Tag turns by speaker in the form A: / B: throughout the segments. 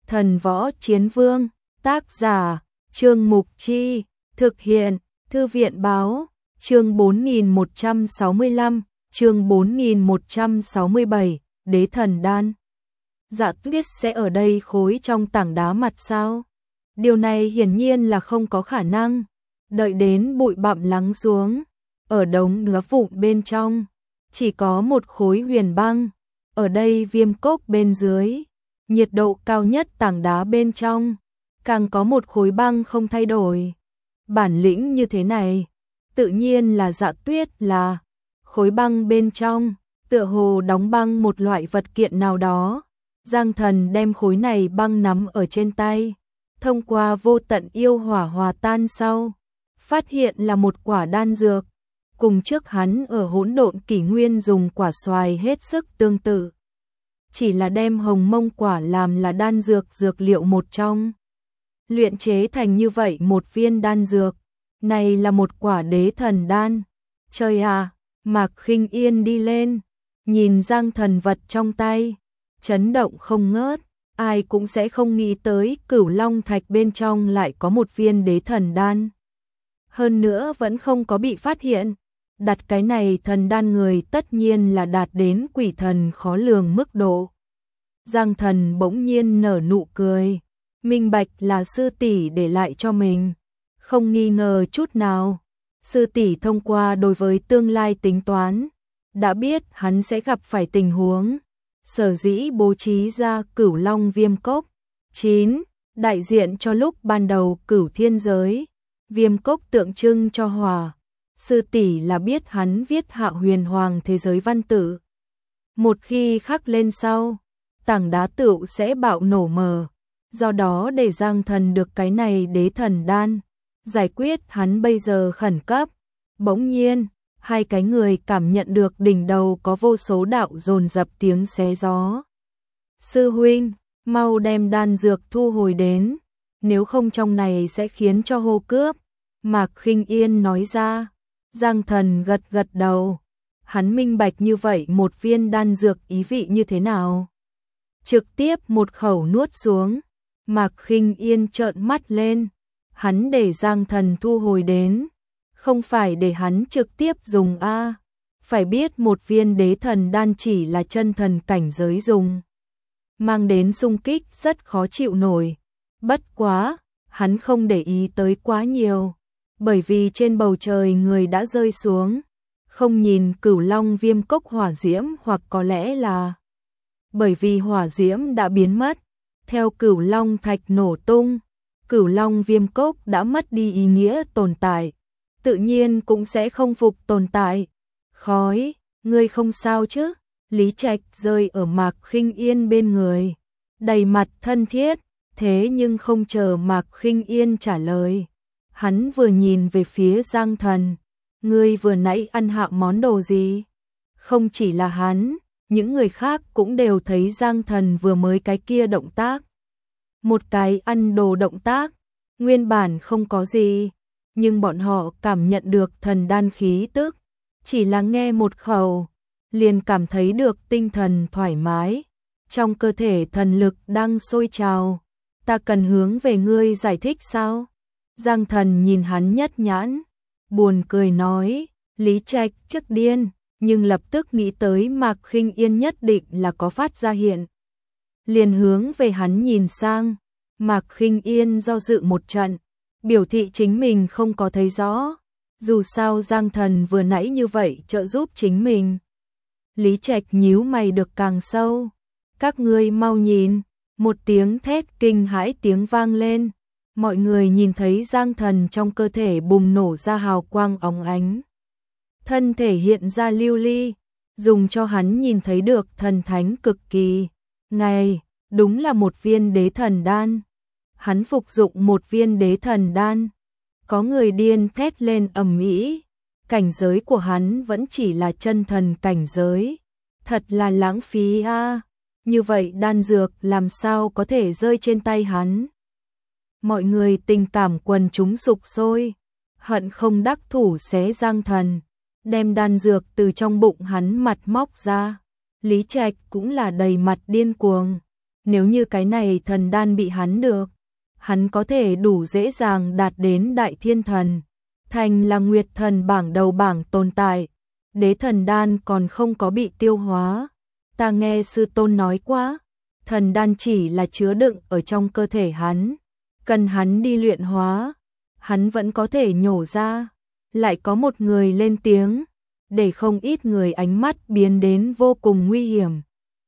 A: Thần Võ Chiến Vương, tác giả, Trương Mục Chi, thực hiện, Thư viện Báo, chương 4165, chương 4167, Đế Thần Đan. Dạ Tuyết sẽ ở đây khối trong tảng đá mặt sao? Điều này hiển nhiên là không có khả năng. Đợi đến bụi bặm lắng xuống, ở đống nứa vụn bên trong, chỉ có một khối huyền băng. Ở đây Viêm Cốc bên dưới, nhiệt độ cao nhất tảng đá bên trong, càng có một khối băng không thay đổi. Bản lĩnh như thế này, tự nhiên là Dạ Tuyết là khối băng bên trong, tựa hồ đóng băng một loại vật kiện nào đó. Giang Thần đem khối này băng nắm ở trên tay, thông qua vô tận yêu hỏa hòa tan sau, phát hiện là một quả đan dược, cùng trước hắn ở hỗn độn kỷ nguyên dùng quả xoài hết sức tương tự. Chỉ là đem hồng mông quả làm là đan dược dược liệu một trong. Luyện chế thành như vậy một viên đan dược, này là một quả đế thần đan. Trời à, Mạc Khinh Yên đi lên, nhìn Giang Thần vật trong tay, chấn động không ngớt, ai cũng sẽ không nghĩ tới Cửu Long Thạch bên trong lại có một viên đế thần đan. Hơn nữa vẫn không có bị phát hiện, đặt cái này thần đan người tất nhiên là đạt đến quỷ thần khó lường mức độ. Giang Thần bỗng nhiên nở nụ cười, minh bạch là sư tỷ để lại cho mình, không nghi ngờ chút nào. Sư tỷ thông qua đối với tương lai tính toán, đã biết hắn sẽ gặp phải tình huống, sở dĩ bố trí ra Cửu Long Viêm Cốc. 9. Đại diện cho lúc ban đầu Cửu Thiên Giới, Viêm Cốc tượng trưng cho hỏa. Sư tỷ là biết hắn viết Hạ Huyền Hoàng thế giới văn tự. Một khi khắc lên sau, tảng đá tựu sẽ bạo nổ mờ. Do đó để Giang Thần được cái này đế thần đan, giải quyết hắn bây giờ khẩn cấp. Bỗng nhiên, hai cái người cảm nhận được đỉnh đầu có vô số đạo dồn dập tiếng xé gió. Sư huynh, mau đem đan dược thu hồi đến, nếu không trong này sẽ khiến cho hô cướp. Mạc Khinh Yên nói ra. Giang Thần gật gật đầu, hắn minh bạch như vậy một viên đan dược ý vị như thế nào. Trực tiếp một khẩu nuốt xuống, Mạc Khinh Yên trợn mắt lên, hắn để Giang Thần thu hồi đến, không phải để hắn trực tiếp dùng a, phải biết một viên đế thần đan chỉ là chân thần cảnh giới dùng, mang đến xung kích rất khó chịu nổi. Bất quá, hắn không để ý tới quá nhiều, bởi vì trên bầu trời người đã rơi xuống, không nhìn Cửu Long Viêm Cốc hỏa diễm, hoặc có lẽ là bởi vì hỏa diễm đã biến mất, theo Cửu Long Thạch nổ tung, Cửu Long Viêm Cốc đã mất đi ý nghĩa tồn tại, tự nhiên cũng sẽ không phục tồn tại. Khói, ngươi không sao chứ? Lý Trạch rơi ở Mạc Khinh Yên bên người, đầy mặt thân thiết, thế nhưng không chờ Mạc Khinh Yên trả lời. Hắn vừa nhìn về phía Giang Thần, ngươi vừa nãy ăn hạ món đồ gì? Không chỉ là hắn, những người khác cũng đều thấy Giang Thần vừa mới cái kia động tác. Một cái ăn đồ động tác, nguyên bản không có gì, nhưng bọn họ cảm nhận được thần đan khí tức, chỉ là nghe một khẩu, liền cảm thấy được tinh thần thoải mái, trong cơ thể thần lực đang sôi trào. Ta cần hướng về ngươi giải thích sao? Giang Thần nhìn hắn nhất nhãn, buồn cười nói, Lý Trạch chắc điên, nhưng lập tức nghĩ tới Mạc Khinh Yên nhất định là có phát ra hiện. Liền hướng về hắn nhìn sang, Mạc Khinh Yên do dự một trận, biểu thị chính mình không có thấy rõ, dù sao Giang Thần vừa nãy như vậy trợ giúp chính mình. Lý Trạch nhíu mày được càng sâu, các ngươi mau nhìn, một tiếng thét kinh hãi tiếng vang lên. Mọi người nhìn thấy Giang Thần trong cơ thể bùng nổ ra hào quang óng ánh. Thân thể hiện ra lưu ly, dùng cho hắn nhìn thấy được thần thánh cực kỳ. Này, đúng là một viên đế thần đan. Hắn phục dụng một viên đế thần đan. Có người điên thét lên ầm ĩ. Cảnh giới của hắn vẫn chỉ là chân thần cảnh giới. Thật là lãng phí a. Như vậy đan dược làm sao có thể rơi trên tay hắn? Mọi người tình cảm quần chúng sục sôi, hận không đắc thủ xé Giang Thần, đem đan dược từ trong bụng hắn mặt móc ra. Lý Trạch cũng là đầy mặt điên cuồng, Nếu như cái này thần đan bị hắn được, hắn có thể đủ dễ dàng đạt đến đại thiên thần, thành là nguyệt thần bảng đầu bảng tồn tại. Đế thần đan còn không có bị tiêu hóa. Ta nghe sư tôn nói quá, thần đan chỉ là chứa đựng ở trong cơ thể hắn, cần hắn đi luyện hóa, hắn vẫn có thể nhổ ra. Lại có một người lên tiếng, để không ít người ánh mắt biến đến vô cùng nguy hiểm.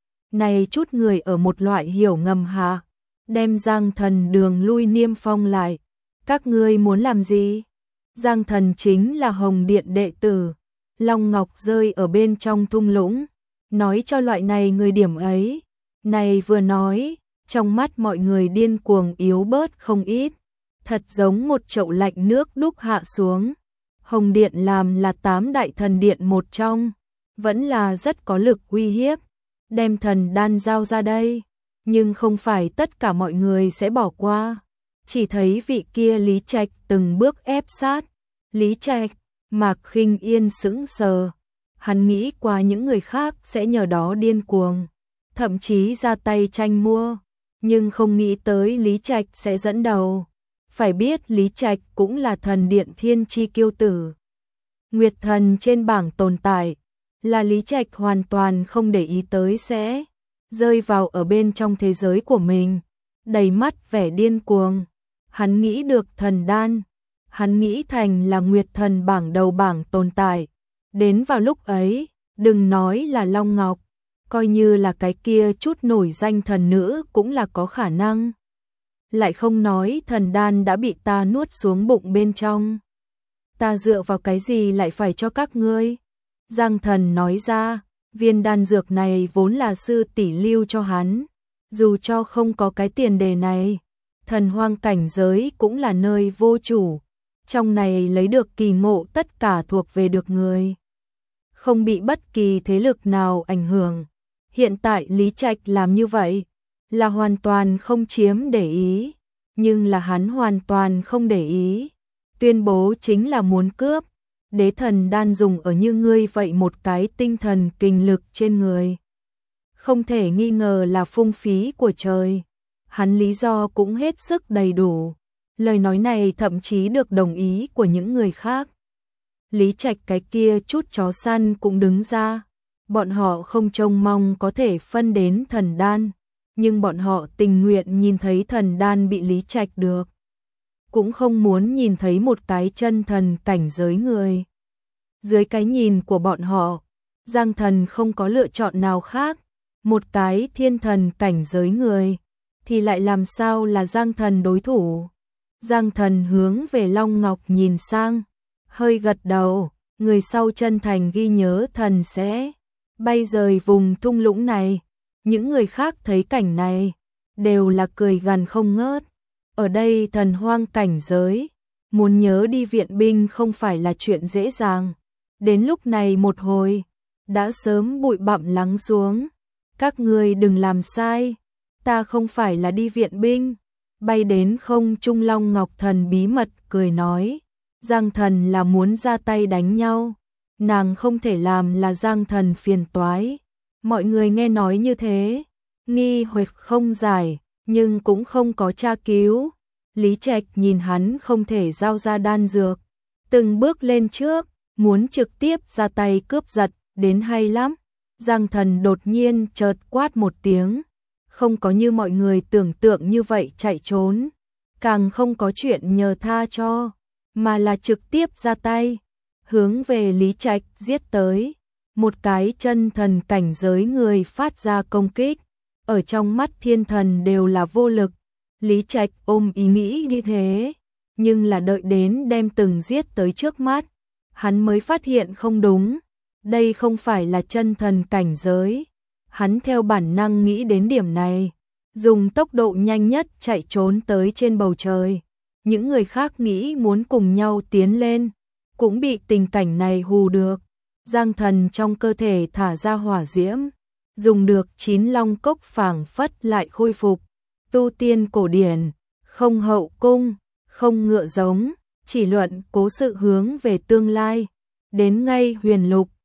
A: Này chút người ở một loại hiểu ngầm hạ, đem Giang Thần đường lui niêm phong lại. Các ngươi muốn làm gì? Giang Thần chính là Hồng Điện đệ tử, Long Ngọc rơi ở bên trong thung lũng, nói cho loại này người điểm ấy. Này vừa nói, trong mắt mọi người điên cuồng yếu bớt không ít, thật giống một chậu lạnh nước đúc hạ xuống. Hồng Điện làm là 8 đại thần điện một trong, vẫn là rất có lực uy hiếp, đem thần đan giao ra đây, nhưng không phải tất cả mọi người sẽ bỏ qua. Chỉ thấy vị kia Lý Trạch từng bước ép sát. Lý Trạch, Mạc Khinh Yên sững sờ, hắn nghĩ qua những người khác sẽ nhờ đó điên cuồng, thậm chí ra tay tranh mua, nhưng không nghĩ tới Lý Trạch sẽ dẫn đầu. Phải biết Lý Trạch cũng là thần điện thiên chi kiêu tử, nguyệt thần trên bảng tồn tại, là Lý Trạch hoàn toàn không để ý tới sẽ rơi vào ở bên trong thế giới của mình, đầy mắt vẻ điên cuồng. Hắn nghĩ được thần đan, hắn nghĩ thành là nguyệt thần bảng đầu bảng tồn tại. Đến vào lúc ấy, đừng nói là Long Ngọc, coi như là cái kia chút nổi danh thần nữ cũng là có khả năng. Lại không nói thần đan đã bị ta nuốt xuống bụng bên trong. Ta dựa vào cái gì lại phải cho các ngươi? Giang Thần nói ra, viên đan dược này vốn là sư tỷ lưu cho hắn, dù cho không có cái tiền đề này, thần hoang cảnh giới cũng là nơi vô chủ, trong này lấy được kỳ ngộ tất cả thuộc về được người, không bị bất kỳ thế lực nào ảnh hưởng. Hiện tại Lý Trạch làm như vậy là hoàn toàn không chiếm để ý, nhưng là hắn hoàn toàn không để ý, tuyên bố chính là muốn cướp. Đế thần đan dùng ở như ngươi vậy một cái tinh thần kinh lực trên người, không thể nghi ngờ là phung phí của trời. Hắn lý do cũng hết sức đầy đủ, lời nói này thậm chí được đồng ý của những người khác. Lý Trạch cái kia chút chó săn cũng đứng ra, bọn họ không trông mong có thể phân đến thần đan, nhưng bọn họ tình nguyện nhìn thấy thần đan bị Lý Trạch được, cũng không muốn nhìn thấy một cái chân thần cảnh giới người. Dưới cái nhìn của bọn họ, Giang Thần không có lựa chọn nào khác, một cái thiên thần cảnh giới người, thì lại làm sao là Giang Thần đối thủ. Giang Thần hướng về Long Ngọc nhìn sang, hơi gật đầu, người sau chân thành ghi nhớ thần sẽ bay rời vùng thung lũng này. Những người khác thấy cảnh này, đều là cười gằn không ngớt. Ở đây thần hoang cảnh giới, muốn nhớ đi viện binh không phải là chuyện dễ dàng. Đến lúc này một hồi, đã sớm bụi bặm lắng xuống. Các ngươi đừng làm sai, ta không phải là đi viện binh. Bay đến không trung Long Ngọc Thần bí mật cười nói, Giang Thần là muốn ra tay đánh nhau, nàng không thể làm là Giang Thần phiền toái. Mọi người nghe nói như thế, nghi hoặc không giải, nhưng cũng không có tra cứu. Lý Trạch nhìn hắn không thể giao ra đan dược, từng bước lên trước, muốn trực tiếp ra tay cướp giật, đến hay lắm. Giang Thần đột nhiên chợt quát một tiếng, không có như mọi người tưởng tượng như vậy chạy trốn, càng không có chuyện nhờ tha cho, mà là trực tiếp ra tay, hướng về Lý Trạch giết tới. Một cái chân thần cảnh giới người phát ra công kích, ở trong mắt thiên thần đều là vô lực. Lý Trạch ôm ý nghĩ như thế, nhưng là đợi đến đem từng giết tới trước mắt, hắn mới phát hiện không đúng, đây không phải là chân thần cảnh giới. Hắn theo bản năng nghĩ đến điểm này, dùng tốc độ nhanh nhất chạy trốn tới trên bầu trời. Những người khác nghĩ muốn cùng nhau tiến lên, cũng bị tình cảnh này hù được. Giang Thần trong cơ thể thả ra hỏa diễm, dùng được 9 long cốc phảng phất lại khôi phục. Tu tiên cổ điển, không hậu cung, không ngựa giống, chỉ luận cố sự hướng về tương lai. Đến ngay huyền lục,